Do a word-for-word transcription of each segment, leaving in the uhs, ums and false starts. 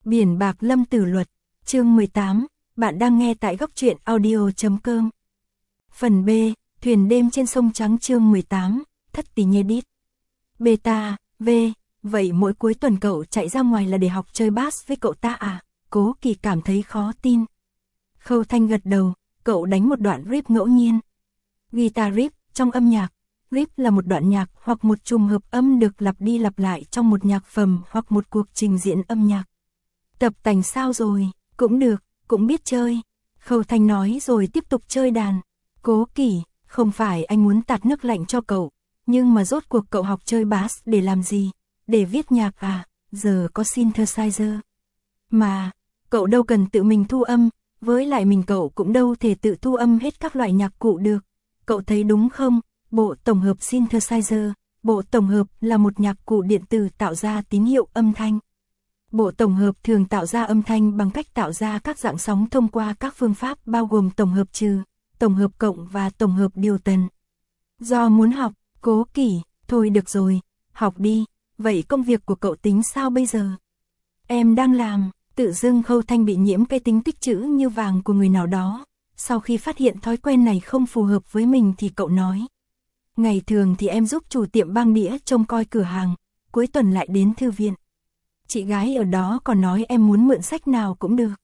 Biển bạc Lâm Tử Luật, chương mười tám, bạn đang nghe tại góc truyện audio chấm com. Phần B, Thuyền đêm trên sông trắng chương mười tám, Thất tí nhê đít. Beta, V, vậy mỗi cuối tuần cậu chạy ra ngoài là để học chơi bass với cậu ta à? Cố Kỳ cảm thấy khó tin. Khâu Thanh gật đầu, cậu đánh một đoạn riff ngẫu nhiên. Guitar riff, trong âm nhạc, riff là một đoạn nhạc hoặc một chùm hợp âm được lặp đi lặp lại trong một nhạc phẩm hoặc một cuộc trình diễn âm nhạc. Tập tành sao rồi, cũng được, cũng biết chơi. Khâu Thanh nói rồi tiếp tục chơi đàn. Cố Kỳ, không phải anh muốn tạt nước lạnh cho cậu, nhưng mà rốt cuộc cậu học chơi bass để làm gì? Để viết nhạc à? Giờ có synthesizer. Mà, cậu đâu cần tự mình thu âm, với lại mình cậu cũng đâu thể tự thu âm hết các loại nhạc cụ được. Cậu thấy đúng không? Bộ tổng hợp synthesizer, bộ tổng hợp là một nhạc cụ điện tử tạo ra tín hiệu âm thanh. Bộ tổng hợp thường tạo ra âm thanh bằng cách tạo ra các dạng sóng thông qua các phương pháp bao gồm tổng hợp trừ, tổng hợp cộng và tổng hợp điều tần. Do muốn học, Cố Kỳ, thôi được rồi, học đi, vậy công việc của cậu tính sao bây giờ? Em đang làm, tự dưng Khâu Thanh bị nhiễm cái tính tích trữ như vàng của người nào đó. Sau khi phát hiện thói quen này không phù hợp với mình thì cậu nói. Ngày thường thì em giúp chủ tiệm băng đĩa trông coi cửa hàng, cuối tuần lại đến thư viện. Chị gái ở đó còn nói em muốn mượn sách nào cũng được.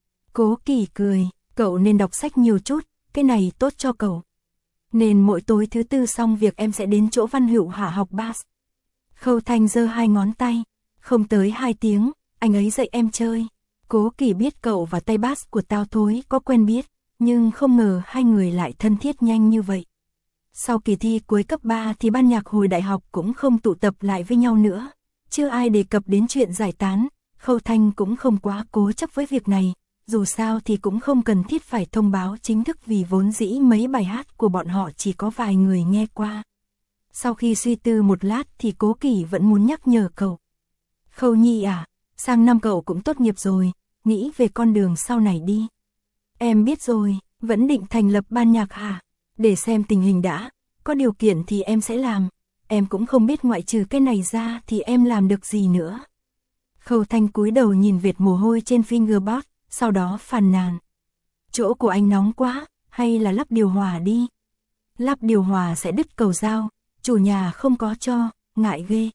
Cố Kỳ cười, cậu nên đọc sách nhiều chút, cái này tốt cho cậu. Nên mỗi tối thứ tư xong việc em sẽ đến chỗ Văn Hữu Hạ học bass. Khâu Thanh giơ hai ngón tay, không tới hai tiếng, anh ấy dạy em chơi. Cố Kỳ biết cậu và tay bass của Tao Thối có quen biết, nhưng không ngờ hai người lại thân thiết nhanh như vậy. Sau kỳ thi cuối cấp ba thì ban nhạc hồi đại học cũng không tụ tập lại với nhau nữa. Chưa ai đề cập đến chuyện giải tán, Khâu Thanh cũng không quá cố chấp với việc này, dù sao thì cũng không cần thiết phải thông báo chính thức vì vốn dĩ mấy bài hát của bọn họ chỉ có vài người nghe qua. Sau khi suy tư một lát thì Cố Kỳ vẫn muốn nhắc nhở cậu. Khâu Nhi à, sang năm cậu cũng tốt nghiệp rồi, nghĩ về con đường sau này đi. Em biết rồi, vẫn định thành lập ban nhạc hả? Để xem tình hình đã, có điều kiện thì em sẽ làm. Em cũng không biết ngoại trừ cái này ra thì em làm được gì nữa. Khâu Thanh cúi đầu nhìn vệt mồ hôi trên fingerboard, sau đó phàn nàn. Chỗ của anh nóng quá, hay là lắp điều hòa đi. Lắp điều hòa sẽ đứt cầu dao, chủ nhà không có cho, ngại ghê.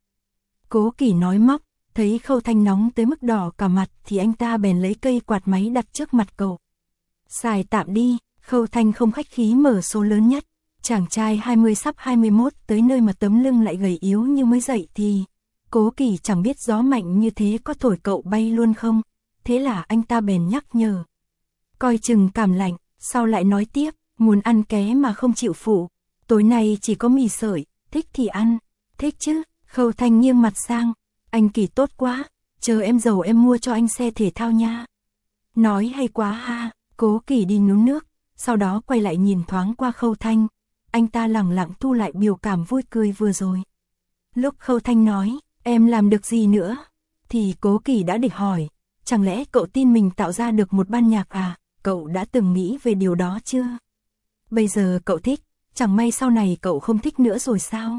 Cố Kỳ nói móc, thấy Khâu Thanh nóng tới mức đỏ cả mặt thì anh ta bèn lấy cây quạt máy đặt trước mặt cậu. Xài tạm đi, Khâu Thanh không khách khí mở số lớn nhất. Chàng trai hai mươi sắp hai mươi mốt tới nơi mà tấm lưng lại gầy yếu như mới dậy thì Cố Kỳ chẳng biết gió mạnh như thế có thổi cậu bay luôn không. Thế là anh ta bèn nhắc nhở. Coi chừng cảm lạnh, sau lại nói tiếp, muốn ăn ké mà không chịu phụ. Tối nay chỉ có mì sợi, thích thì ăn, thích chứ. Khâu Thanh nghiêng mặt sang, anh Kỳ tốt quá, chờ em giàu em mua cho anh xe thể thao nha. Nói hay quá ha. Cố Kỳ đi nấu nước, sau đó quay lại nhìn thoáng qua Khâu Thanh. Anh ta lẳng lặng thu lại biểu cảm vui cười vừa rồi. Lúc Khâu Thanh nói, em làm được gì nữa? Thì Cố Kỳ đã địch hỏi, chẳng lẽ cậu tin mình tạo ra được một ban nhạc à? Cậu đã từng nghĩ về điều đó chưa? Bây giờ cậu thích, chẳng may sau này cậu không thích nữa rồi sao?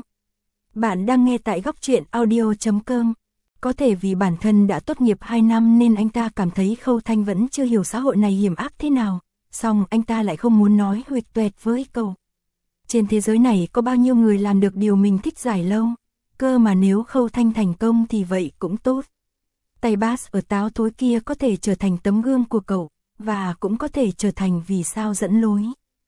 Bạn đang nghe tại góc truyện audio chấm com. Có thể vì bản thân đã tốt nghiệp hai năm nên anh ta cảm thấy Khâu Thanh vẫn chưa hiểu xã hội này hiểm ác thế nào. Song anh ta lại không muốn nói huỵch toẹt với cậu. Trên thế giới này có bao nhiêu người làm được điều mình thích dài lâu, cơ mà nếu Khâu Thanh thành công thì vậy cũng tốt. Tay bass ở Táo Thối kia có thể trở thành tấm gương của cậu, và cũng có thể trở thành vì sao dẫn lối.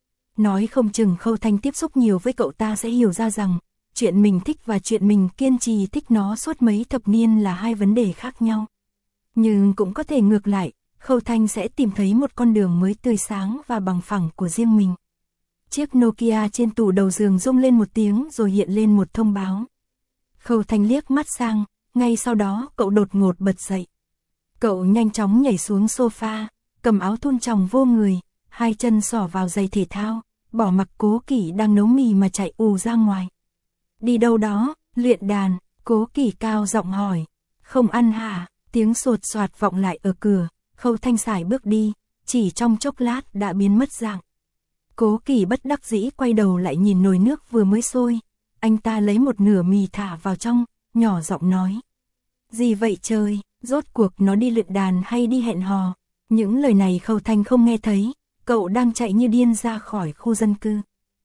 Nói không chừng Khâu Thanh tiếp xúc nhiều với cậu ta sẽ hiểu ra rằng, chuyện mình thích và chuyện mình kiên trì thích nó suốt mấy thập niên là hai vấn đề khác nhau. Nhưng cũng có thể ngược lại, Khâu Thanh sẽ tìm thấy một con đường mới tươi sáng và bằng phẳng của riêng mình. Chiếc Nokia trên tủ đầu giường rung lên một tiếng rồi hiện lên một thông báo. Khâu Thanh liếc mắt sang, ngay sau đó cậu đột ngột bật dậy. Cậu nhanh chóng nhảy xuống sofa, cầm áo thun tròng vô người, hai chân xỏ vào giày thể thao, bỏ mặc Cố Kỳ đang nấu mì mà chạy ù ra ngoài. Đi đâu đó, luyện đàn, Cố Kỳ cao giọng hỏi. Không ăn hả? Tiếng sột soạt vọng lại ở cửa, Khâu Thanh sải bước đi, chỉ trong chốc lát đã biến mất dạng. Cố Kỳ bất đắc dĩ quay đầu lại nhìn nồi nước vừa mới sôi. Anh ta lấy một nửa mì thả vào trong, nhỏ giọng nói. Gì vậy trời, Rốt cuộc nó đi luyện đàn hay đi hẹn hò? Những lời này Khâu Thanh không nghe thấy, cậu đang chạy như điên ra khỏi khu dân cư.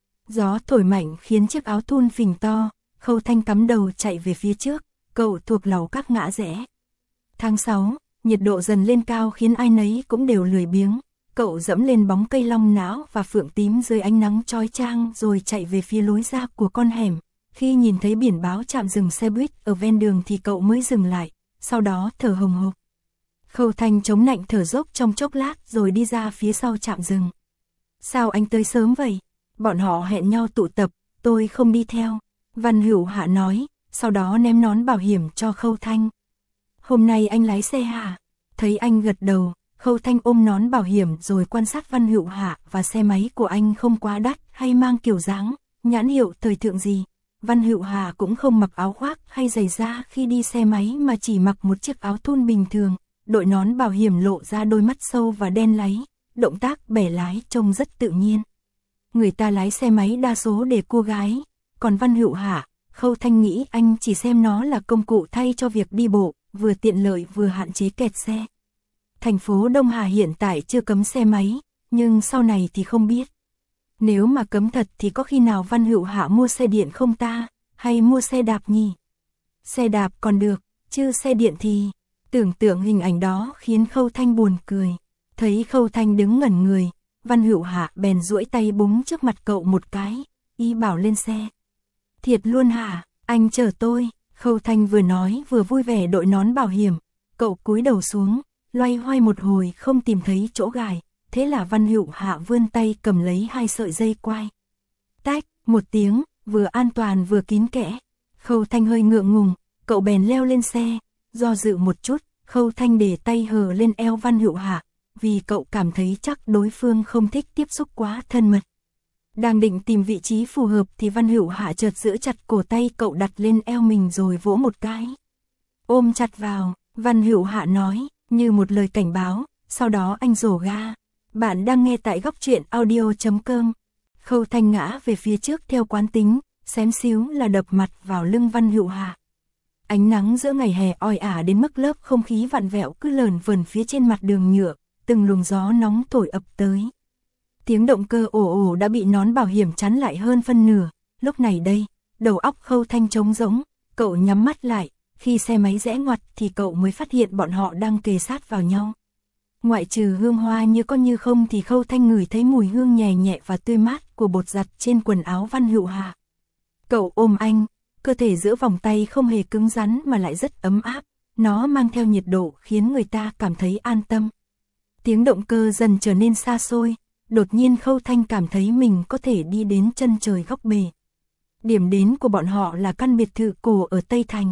Gió thổi mạnh khiến chiếc áo thun phình to, Khâu Thanh cắm đầu chạy về phía trước, cậu thuộc lầu các ngã rẽ. Tháng sáu, nhiệt độ dần lên cao khiến ai nấy cũng đều lười biếng, cậu dẫm lên bóng cây long não và phượng tím dưới ánh nắng chói chang rồi chạy về phía lối ra của con hẻm. Khi nhìn thấy biển báo trạm dừng xe buýt ở ven đường thì cậu mới dừng lại, sau đó thở hồng hộc. Khâu Thanh chống nạnh thở dốc trong chốc lát rồi đi ra phía sau trạm dừng. Sao anh tới sớm vậy? Bọn họ hẹn nhau tụ tập, tôi không đi theo. Văn Hữu Hạ nói, sau đó ném nón bảo hiểm cho Khâu Thanh. Hôm nay anh lái xe hả? Thấy anh gật đầu, Khâu Thanh ôm nón bảo hiểm rồi quan sát Văn Hữu Hạ và xe máy của anh không quá đắt hay mang kiểu dáng, nhãn hiệu thời thượng gì. Văn Hữu Hạ cũng không mặc áo khoác hay giày da khi đi xe máy mà chỉ mặc một chiếc áo thun bình thường, đội nón bảo hiểm lộ ra đôi mắt sâu và đen láy, động tác bẻ lái trông rất tự nhiên. Người ta lái xe máy đa số để cô gái, còn Văn Hữu Hạ, Khâu Thanh nghĩ anh chỉ xem nó là công cụ thay cho việc đi bộ, vừa tiện lợi vừa hạn chế kẹt xe. Thành phố Đông Hà hiện tại chưa cấm xe máy, nhưng sau này thì không biết. Nếu mà cấm thật thì có khi nào Văn Hữu Hạ mua xe điện không ta, hay mua xe đạp nhỉ? Xe đạp còn được, chứ xe điện thì... Tưởng tượng hình ảnh đó khiến Khâu Thanh buồn cười. Thấy Khâu Thanh đứng ngẩn người, Văn Hữu Hạ bèn duỗi tay búng trước mặt cậu một cái, ý bảo lên xe. Thiệt luôn hả, anh chở tôi. Khâu Thanh vừa nói vừa vui vẻ đội nón bảo hiểm. Cậu cúi đầu xuống, loay hoay một hồi không tìm thấy chỗ gài. Thế là Văn Hữu Hạ vươn tay cầm lấy hai sợi dây quai. Tách, một tiếng, vừa an toàn vừa kín kẽ. Khâu Thanh hơi ngượng ngùng, cậu bèn leo lên xe. Do dự một chút, Khâu Thanh để tay hờ lên eo Văn Hữu Hạ, vì cậu cảm thấy chắc đối phương không thích tiếp xúc quá thân mật. Đang định tìm vị trí phù hợp thì Văn Hữu Hạ chợt giữ chặt cổ tay cậu đặt lên eo mình rồi vỗ một cái. Ôm chặt vào, Văn Hữu Hạ nói, như một lời cảnh báo, sau đó anh rồ ga. Bạn đang nghe tại góc truyện audio chấm com. Khâu Thanh ngã về phía trước theo quán tính, xém xíu là đập mặt vào lưng Văn Hữu Hạ. Ánh nắng giữa ngày hè oi ả đến mức lớp không khí vặn vẹo cứ lờn vờn phía trên mặt đường nhựa, từng luồng gió nóng thổi ập tới. Tiếng động cơ ồ ồ đã bị nón bảo hiểm chắn lại hơn phân nửa, lúc này đây, đầu óc Khâu Thanh trống rỗng, cậu nhắm mắt lại, khi xe máy rẽ ngoặt thì cậu mới phát hiện bọn họ đang kề sát vào nhau. Ngoại trừ hương hoa như có như không thì Khâu Thanh ngửi thấy mùi hương nhẹ nhẹ và tươi mát của bột giặt trên quần áo Văn Hữu Hạ. Cậu ôm anh, cơ thể giữa vòng tay không hề cứng rắn mà lại rất ấm áp, nó mang theo nhiệt độ khiến người ta cảm thấy an tâm. Tiếng động cơ dần trở nên xa xôi, đột nhiên Khâu Thanh cảm thấy mình có thể đi đến chân trời góc bể. Điểm đến của bọn họ là căn biệt thự cổ ở Tây Thành.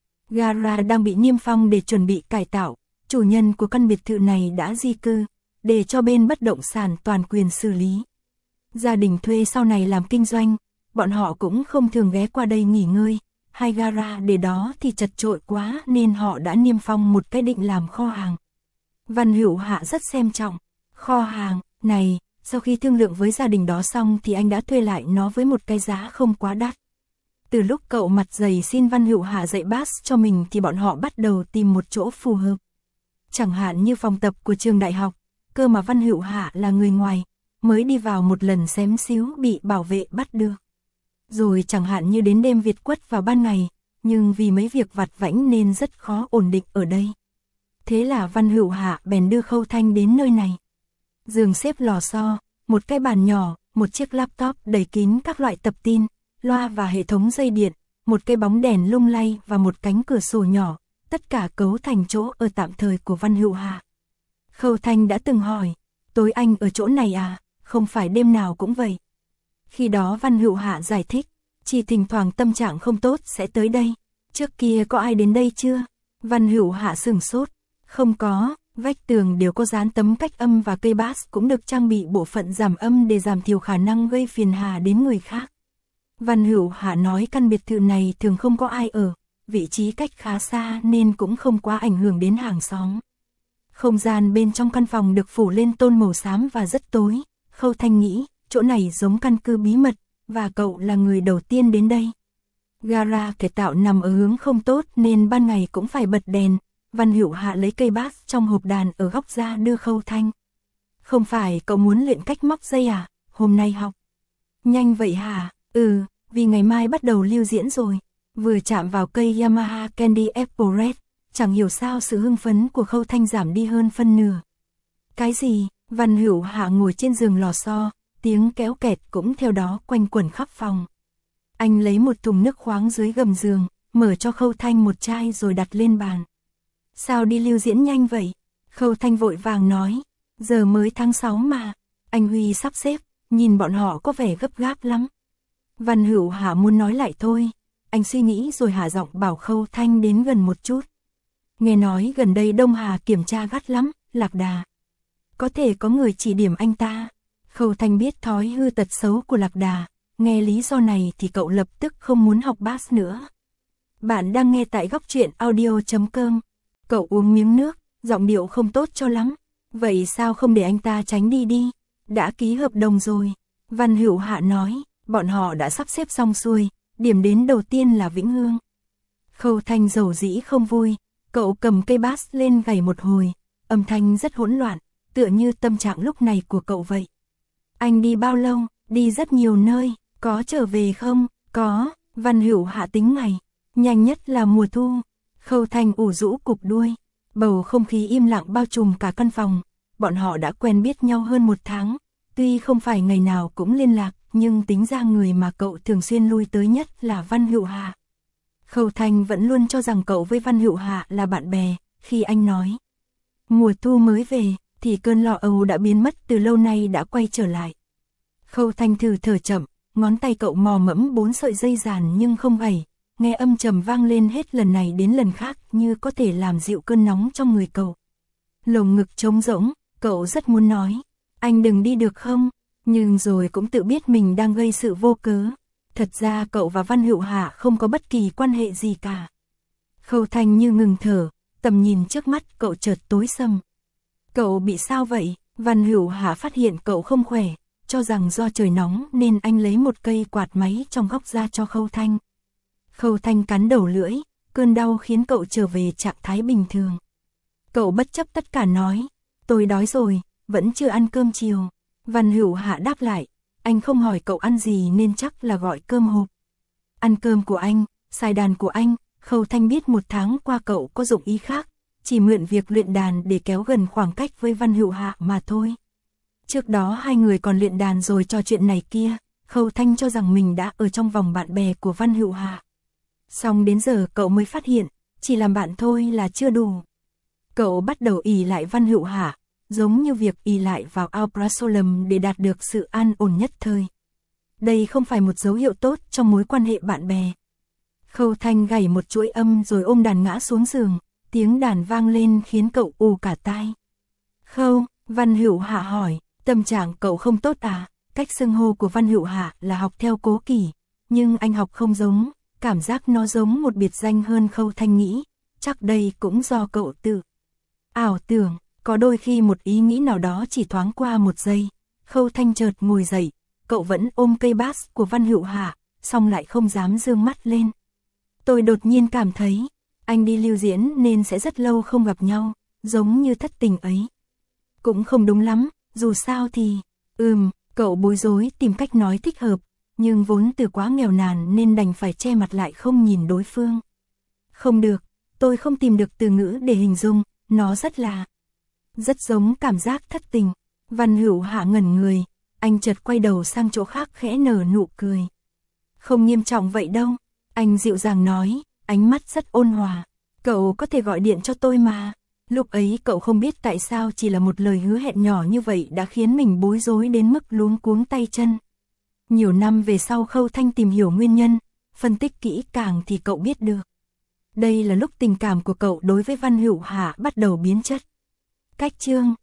Gara đang bị niêm phong để chuẩn bị cải tạo, chủ nhân của căn biệt thự này đã di cư, để cho bên bất động sản toàn quyền xử lý. Gia đình thuê sau này làm kinh doanh, bọn họ cũng không thường ghé qua đây nghỉ ngơi, hai gara để đó thì chật chội quá nên họ đã niêm phong một cái định làm kho hàng. Văn Hữu Hạ rất xem trọng, kho hàng này, sau khi thương lượng với gia đình đó xong thì anh đã thuê lại nó với một cái giá không quá đắt. Từ lúc cậu mặt dày xin Văn Hữu Hạ dạy bass cho mình thì bọn họ bắt đầu tìm một chỗ phù hợp. Chẳng hạn như phòng tập của trường đại học, cơ mà Văn Hữu Hạ là người ngoài, mới đi vào một lần xém xíu bị bảo vệ bắt được. Rồi chẳng hạn như đến đêm Việt quất vào ban ngày, nhưng vì mấy việc vặt vãnh nên rất khó ổn định ở đây. Thế là Văn Hữu Hạ bèn đưa Khâu Thanh đến nơi này. Giường xếp lò xo, một cái bàn nhỏ, một chiếc laptop đầy kín các loại tập tin, loa và hệ thống dây điện, một cái bóng đèn lung lay và một cánh cửa sổ nhỏ, tất cả cấu thành chỗ ở tạm thời của Văn Hữu Hạ. Khâu Thanh đã từng hỏi, tối anh ở chỗ này à, không phải đêm nào cũng vậy. Khi đó Văn Hữu Hạ giải thích, chỉ thỉnh thoảng tâm trạng không tốt sẽ tới đây. Trước kia có ai đến đây chưa? Văn Hữu Hạ sửng sốt, không có, vách tường đều có dán tấm cách âm và cây bass cũng được trang bị bộ phận giảm âm để giảm thiểu khả năng gây phiền hà đến người khác. Văn Hữu Hạ nói căn biệt thự này thường không có ai ở, vị trí cách khá xa nên cũng không quá ảnh hưởng đến hàng xóm. Không gian bên trong căn phòng được phủ lên tôn màu xám và rất tối. Khâu Thanh nghĩ, chỗ này giống căn cứ bí mật, và cậu là người đầu tiên đến đây. Gara cải tạo nằm ở hướng không tốt nên ban ngày cũng phải bật đèn, Văn Hữu Hạ lấy cây bass trong hộp đàn ở góc ra đưa Khâu Thanh. Không phải cậu muốn luyện cách móc dây à, hôm nay học. Nhanh vậy hả? Ừ, vì ngày mai bắt đầu lưu diễn rồi. Vừa chạm vào cây Yamaha Candy Apple Red, chẳng hiểu sao sự hưng phấn của Khâu Thanh giảm đi hơn phân nửa. Cái gì? Văn Hữu Hạ ngồi trên giường lò xo, tiếng kéo kẹt cũng theo đó quanh quẩn khắp phòng. Anh lấy một thùng nước khoáng dưới gầm giường, mở cho Khâu Thanh một chai rồi đặt lên bàn. Sao đi lưu diễn nhanh vậy? Khâu Thanh vội vàng nói, giờ mới tháng sáu mà. Anh Huy sắp xếp, nhìn bọn họ có vẻ gấp gáp lắm. Văn Hữu Hạ muốn nói lại thôi, anh suy nghĩ rồi hạ giọng bảo Khâu Thanh đến gần một chút. Nghe nói gần đây Đông Hà kiểm tra gắt lắm, lạc đà. Có thể có người chỉ điểm anh ta. Khâu Thanh biết thói hư tật xấu của lạc đà, nghe lý do này thì cậu lập tức không muốn học bass nữa. Bạn đang nghe tại góc truyện audio chấm com. Cậu uống miếng nước, giọng điệu không tốt cho lắm. Vậy sao không để anh ta tránh đi đi? Đã ký hợp đồng rồi. Văn Hữu Hạ nói, bọn họ đã sắp xếp xong xuôi, điểm đến đầu tiên là Vĩnh Hương. Khâu Thanh dầu dĩ không vui, cậu cầm cây bass lên gảy một hồi, âm thanh rất hỗn loạn, tựa như tâm trạng lúc này của cậu vậy. Anh đi bao lâu? Đi rất nhiều nơi, có trở về không? Có, Văn Hữu Hạ tính ngày, nhanh nhất là mùa thu. Khâu Thanh ủ rũ cục đuôi, bầu không khí im lặng bao trùm cả căn phòng, bọn họ đã quen biết nhau hơn một tháng, tuy không phải ngày nào cũng liên lạc, nhưng tính ra người mà cậu thường xuyên lui tới nhất là Văn Hữu Hạ. Khâu Thanh vẫn luôn cho rằng cậu với Văn Hữu Hạ là bạn bè, khi anh nói mùa thu mới về, thì cơn lo âu đã biến mất từ lâu nay đã quay trở lại. Khâu Thanh thử thở chậm, ngón tay cậu mò mẫm bốn sợi dây giàn nhưng không gảy, nghe âm trầm vang lên hết lần này đến lần khác như có thể làm dịu cơn nóng trong người cậu. Lồng ngực trống rỗng, cậu rất muốn nói, anh đừng đi được không, nhưng rồi cũng tự biết mình đang gây sự vô cớ. Thật ra cậu và Văn Hữu Hạ không có bất kỳ quan hệ gì cả. Khâu Thanh như ngừng thở, tầm nhìn trước mắt cậu chợt tối sầm. Cậu bị sao vậy? Văn Hữu Hạ phát hiện cậu không khỏe, cho rằng do trời nóng nên anh lấy một cây quạt máy trong góc ra cho Khâu Thanh. Khâu Thanh cắn đầu lưỡi, cơn đau khiến cậu trở về trạng thái bình thường. Cậu bất chấp tất cả nói, tôi đói rồi, vẫn chưa ăn cơm chiều. Văn Hữu Hạ đáp lại, anh không hỏi cậu ăn gì nên chắc là gọi cơm hộp. Ăn cơm của anh, xài đàn của anh. Khâu Thanh biết một tháng qua cậu có dụng ý khác, chỉ mượn việc luyện đàn để kéo gần khoảng cách với Văn Hữu Hạ mà thôi. Trước đó hai người còn luyện đàn rồi trò chuyện này kia, Khâu Thanh cho rằng mình đã ở trong vòng bạn bè của Văn Hữu Hạ. Xong đến giờ cậu mới phát hiện, chỉ làm bạn thôi là chưa đủ. Cậu bắt đầu ỷ lại Văn Hữu Hạ, giống như việc ỷ lại vào Alprazolam để đạt được sự an ổn nhất thời. Đây không phải một dấu hiệu tốt trong mối quan hệ bạn bè. Khâu Thanh gảy một chuỗi âm rồi ôm đàn ngã xuống giường, tiếng đàn vang lên khiến cậu ù cả tai. Khâu, Văn Hữu Hạ hỏi, tâm trạng cậu không tốt à? Cách xưng hô của Văn Hữu Hạ là học theo Cố Kỳ, nhưng anh học không giống, cảm giác nó giống một biệt danh hơn. Khâu Thanh nghĩ, chắc đây cũng do cậu tự ảo tưởng, có đôi khi một ý nghĩ nào đó chỉ thoáng qua một giây. Khâu Thanh chợt ngồi dậy, cậu vẫn ôm cây bass của Văn Hữu Hạ, xong lại không dám dương mắt lên. Tôi đột nhiên cảm thấy, anh đi lưu diễn nên sẽ rất lâu không gặp nhau, giống như thất tình ấy. Cũng không đúng lắm, dù sao thì, ừm, cậu bối rối tìm cách nói thích hợp, nhưng vốn từ quá nghèo nàn nên đành phải che mặt lại không nhìn đối phương. Không được, tôi không tìm được từ ngữ để hình dung, nó rất là, rất giống cảm giác thất tình. Văn Hữu Hạ ngẩn người, anh chợt quay đầu sang chỗ khác khẽ nở nụ cười. Không nghiêm trọng vậy đâu, anh dịu dàng nói, ánh mắt rất ôn hòa. Cậu có thể gọi điện cho tôi mà. Lúc ấy cậu không biết tại sao chỉ là một lời hứa hẹn nhỏ như vậy đã khiến mình bối rối đến mức luống cuống tay chân. Nhiều năm về sau Khâu Thanh tìm hiểu nguyên nhân, phân tích kỹ càng thì cậu biết được. Đây là lúc tình cảm của cậu đối với Văn Hữu Hạ bắt đầu biến chất. Cách chương